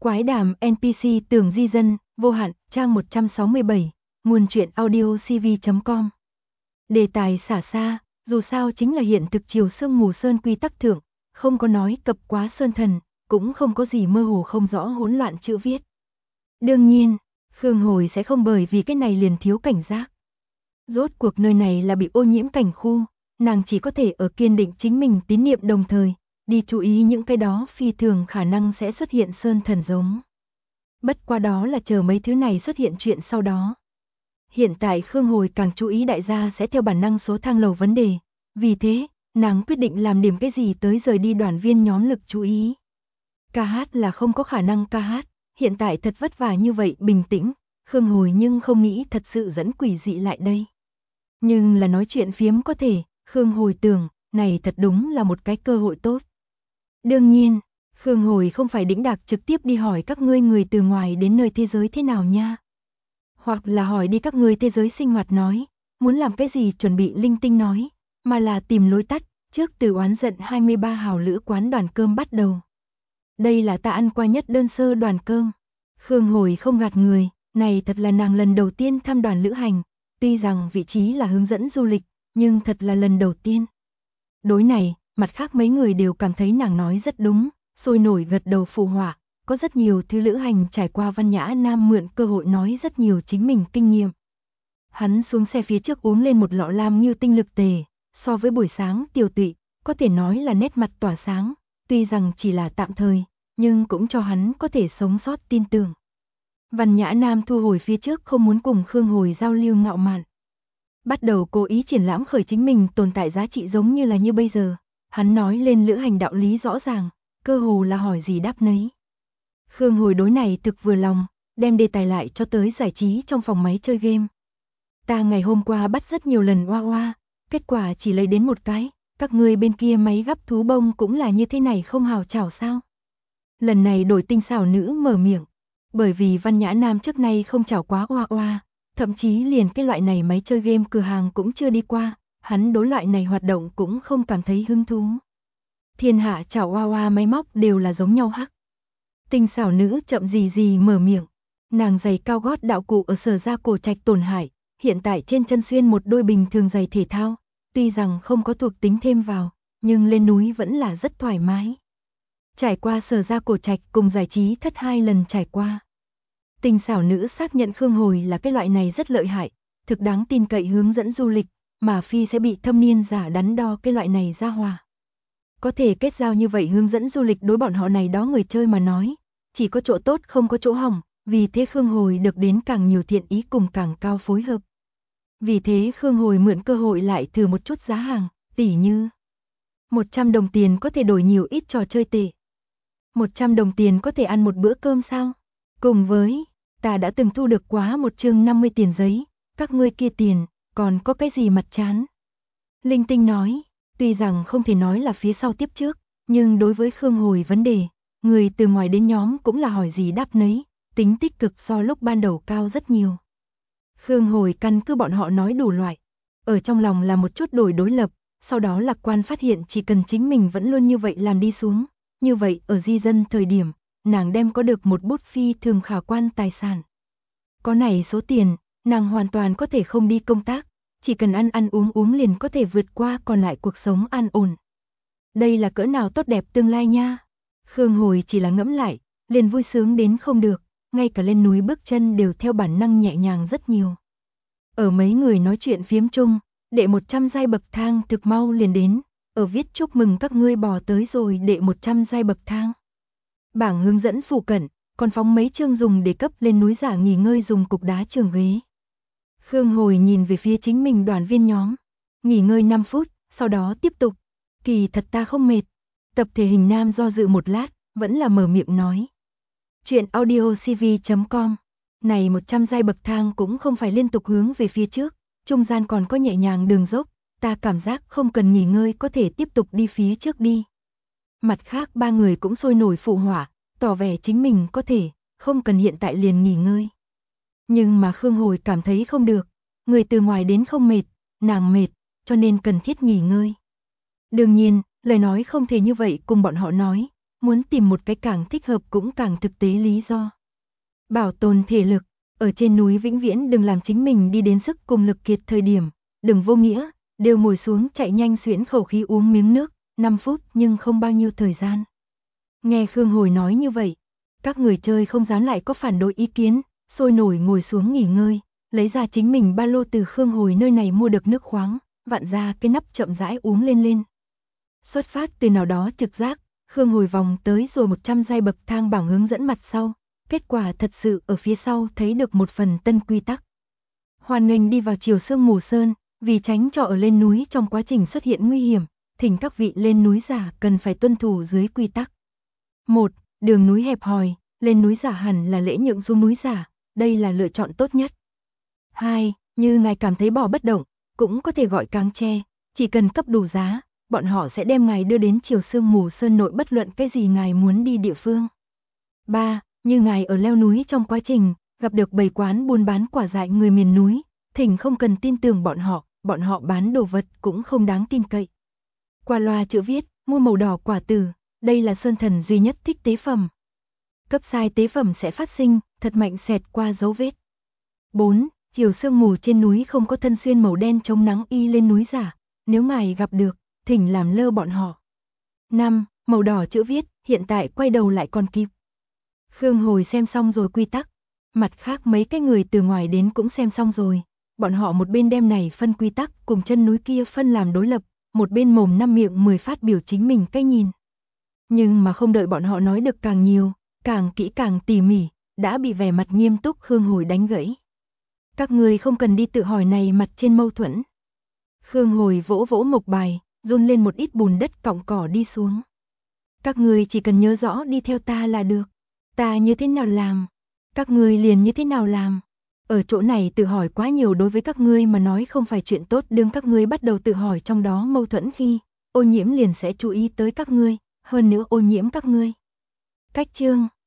Quái đàm NPC Tường Di Dân, vô hạn, trang 167, nguồn truyện audio cv.com. Đề tài xả xa, dù sao chính là hiện thực chiều sương mù sơn quy tắc thượng, không có nói cập quá sơn thần, cũng không có gì mơ hồ không rõ hỗn loạn chữ viết. Đương nhiên, Khương Hồi sẽ không bởi vì cái này liền thiếu cảnh giác. Rốt cuộc nơi này là bị ô nhiễm cảnh khu, nàng chỉ có thể ở kiên định chính mình tín niệm đồng thời, đi chú ý những cái đó phi thường khả năng sẽ xuất hiện sơn thần giống. Bất qua đó là chờ mấy thứ này xuất hiện chuyện sau đó. Hiện tại Khương Hồi càng chú ý đại gia sẽ theo bản năng số thang lầu vấn đề, vì thế, nàng quyết định làm điểm cái gì tới rời đi đoàn viên nhóm lực chú ý. Ca hát là không có khả năng ca hát, hiện tại thật vất vả như vậy bình tĩnh, Khương Hồi nhưng không nghĩ thật sự dẫn quỷ dị lại đây. Nhưng là nói chuyện phiếm có thể, Khương Hồi tưởng, này thật đúng là một cái cơ hội tốt. Đương nhiên, Khương Hồi không phải đĩnh đạc trực tiếp đi hỏi các ngươi người từ ngoài đến nơi thế giới thế nào nha. Hoặc là hỏi đi các ngươi thế giới sinh hoạt nói, muốn làm cái gì chuẩn bị linh tinh nói, mà là tìm lối tắt, trước từ oán giận 23 hào lữ quán đoàn cơm bắt đầu. Đây là ta ăn qua nhất đơn sơ đoàn cơm. Khương Hồi không gạt người, này thật là nàng lần đầu tiên tham đoàn lữ hành, tuy rằng vị trí là hướng dẫn du lịch, nhưng thật là lần đầu tiên. Đối này, mặt khác mấy người đều cảm thấy nàng nói rất đúng, sôi nổi gật đầu phụ họa, có rất nhiều thứ lữ hành trải qua Văn Nhã Nam mượn cơ hội nói rất nhiều chính mình kinh nghiệm. Hắn xuống xe phía trước uống lên một lọ lam như tinh lực tề, so với buổi sáng tiểu tụy, có thể nói là nét mặt tỏa sáng, tuy rằng chỉ là tạm thời, nhưng cũng cho hắn có thể sống sót tin tưởng. Văn Nhã Nam thu hồi phía trước không muốn cùng Khương Hồi giao lưu ngạo mạn. Bắt đầu cố ý triển lãm khởi chính mình tồn tại giá trị giống như là như bây giờ. Hắn nói lên lữ hành đạo lý rõ ràng, cơ hồ là hỏi gì đáp nấy. Khương Hồi đối này thực vừa lòng, đem đề tài lại cho tới giải trí trong phòng máy chơi game. Ta ngày hôm qua bắt rất nhiều lần oa oa, kết quả chỉ lấy đến một cái, các ngươi bên kia máy gắp thú bông cũng là như thế này không hào chảo sao. Lần này đổi tinh xảo nữ mở miệng, bởi vì Văn Nhã Nam trước nay không chảo quá oa oa, thậm chí liền cái loại này máy chơi game cửa hàng cũng chưa đi qua, hắn đối loại này hoạt động cũng không cảm thấy hứng thú. Thiên hạ chảo oa oa máy móc đều là giống nhau hắc. Tinh xảo nữ chậm gì gì mở miệng, nàng giày cao gót đạo cụ ở Sở Gia Cổ Trạch tổn hại, hiện tại trên chân xuyên một đôi bình thường giày thể thao, tuy rằng không có thuộc tính thêm vào, nhưng lên núi vẫn là rất thoải mái. Trải qua Sở Gia Cổ Trạch cùng giải trí thất 2 lần trải qua. Tinh xảo nữ xác nhận Khương Hồi là cái loại này rất lợi hại, thực đáng tin cậy hướng dẫn du lịch, mà phi sẽ bị thâm niên giả đắn đo cái loại này ra hòa. Có thể kết giao như vậy hướng dẫn du lịch đối bọn họ này đó người chơi mà nói, chỉ có chỗ tốt không có chỗ hỏng, vì thế Khương Hồi được đến càng nhiều thiện ý cùng càng cao phối hợp. Vì thế Khương Hồi mượn cơ hội lại thử một chút giá hàng, tỉ như 100 đồng tiền có thể đổi nhiều ít trò chơi tệ. 100 đồng tiền có thể ăn một bữa cơm sao? Cùng với, ta đã từng thu được quá một chương 50 tiền giấy, các ngươi kia tiền, còn có cái gì mặt chán? Linh Tinh nói, tuy rằng không thể nói là phía sau tiếp trước, nhưng đối với Khương Hồi vấn đề, người từ ngoài đến nhóm cũng là hỏi gì đáp nấy, tính tích cực so lúc ban đầu cao rất nhiều. Khương Hồi căn cứ bọn họ nói đủ loại, ở trong lòng là một chút đổi đối lập, sau đó lạc quan phát hiện chỉ cần chính mình vẫn luôn như vậy làm đi xuống, như vậy ở di dân thời điểm, nàng đem có được một bút phi thường khả quan tài sản. Có này số tiền, nàng hoàn toàn có thể không đi công tác, chỉ cần ăn ăn uống liền có thể vượt qua còn lại cuộc sống an ổn. Đây là cỡ nào tốt đẹp tương lai nha. Khương Hồi chỉ là ngẫm lại, liền vui sướng đến không được, ngay cả lên núi bước chân đều theo bản năng nhẹ nhàng rất nhiều. Ở mấy người nói chuyện phiếm chung, đệ 100 giai bậc thang thực mau liền đến, ở viết chúc mừng các ngươi bò tới rồi đệ 100 giai bậc thang. Bảng hướng dẫn phụ cận, còn phóng mấy chương dùng để cấp lên núi giả nghỉ ngơi dùng cục đá trường ghế. Khương Hồi nhìn về phía chính mình đoàn viên nhóm, nghỉ ngơi 5 phút, sau đó tiếp tục. Kỳ thật ta không mệt. Tập thể hình nam do dự một lát, vẫn là mở miệng nói. Chuyện audio cv.com. Này 100 giai bậc thang cũng không phải liên tục hướng về phía trước, trung gian còn có nhẹ nhàng đường dốc, ta cảm giác không cần nghỉ ngơi có thể tiếp tục đi phía trước đi. Mặt khác ba người cũng sôi nổi phụ họa, tỏ vẻ chính mình có thể, không cần hiện tại liền nghỉ ngơi. Nhưng mà Khương Hồi cảm thấy không được, người từ ngoài đến không mệt, nàng mệt, cho nên cần thiết nghỉ ngơi. Đương nhiên, lời nói không thể như vậy cùng bọn họ nói, muốn tìm một cái càng thích hợp cũng càng thực tế lý do. Bảo tồn thể lực, ở trên núi vĩnh viễn đừng làm chính mình đi đến sức cùng lực kiệt thời điểm, đừng vô nghĩa, đều ngồi xuống chạy nhanh xuyễn khẩu khí uống miếng nước, 5 phút nhưng không bao nhiêu thời gian. Nghe Khương Hồi nói như vậy, các người chơi không dám lại có phản đối ý kiến, sôi nổi ngồi xuống nghỉ ngơi, lấy ra chính mình ba lô từ Khương Hồi nơi này mua được nước khoáng, vặn ra cái nắp chậm rãi uống lên. Xuất phát từ nào đó trực giác, Khương Hồi vòng tới rồi 100 giai bậc thang bảng hướng dẫn mặt sau, kết quả thật sự ở phía sau thấy được một phần tân quy tắc. Hoan nghênh đi vào Triều Sương Mù Sơn, vì tránh cho ở lên núi trong quá trình xuất hiện nguy hiểm, thỉnh các vị lên núi giả cần phải tuân thủ dưới quy tắc. 1. Đường núi hẹp hòi, lên núi giả hẳn là lễ nhượng xuống núi giả, đây là lựa chọn tốt nhất. 2. Như ngài cảm thấy bỏ bất động, cũng có thể gọi cáng tre, chỉ cần cấp đủ giá, bọn họ sẽ đem ngài đưa đến Triều Sương Mù Sơn nội bất luận cái gì ngài muốn đi địa phương. 3. Như ngài ở leo núi trong quá trình, gặp được bầy quán buôn bán quả dại người miền núi, thỉnh không cần tin tưởng bọn họ bán đồ vật cũng không đáng tin cậy. Qua loa chữ viết, mua màu đỏ quả tử, đây là sơn thần duy nhất thích tế phẩm. Cấp sai tế phẩm sẽ phát sinh, thật mạnh xẹt qua dấu vết. 4. Chiều sương mù trên núi không có thân xuyên màu đen chống nắng y lên núi giả, nếu ngài gặp được, thỉnh làm lơ bọn họ. 5. Màu đỏ chữ viết, hiện tại quay đầu lại còn kịp. Khương Hồi xem xong rồi quy tắc, mặt khác mấy cái người từ ngoài đến cũng xem xong rồi, bọn họ một bên đem này phân quy tắc cùng chân núi kia phân làm đối lập, một bên mồm năm miệng 10 phát biểu chính mình cách nhìn. Nhưng mà không đợi bọn họ nói được càng nhiều, càng kỹ càng tỉ mỉ, đã bị vẻ mặt nghiêm túc Khương Hồi đánh gãy. Các người không cần đi tự hỏi này mặt trên mâu thuẫn. Khương Hồi vỗ vỗ mộc bài, run lên một ít bùn đất cọng cỏ đi xuống. Các người chỉ cần nhớ rõ đi theo ta là được. Ta như thế nào làm, các người liền như thế nào làm. Ở chỗ này tự hỏi quá nhiều đối với các ngươi mà nói không phải chuyện tốt, đương các ngươi bắt đầu tự hỏi trong đó mâu thuẫn khi, ô nhiễm liền sẽ chú ý tới các ngươi, hơn nữa ô nhiễm các ngươi. Cách chương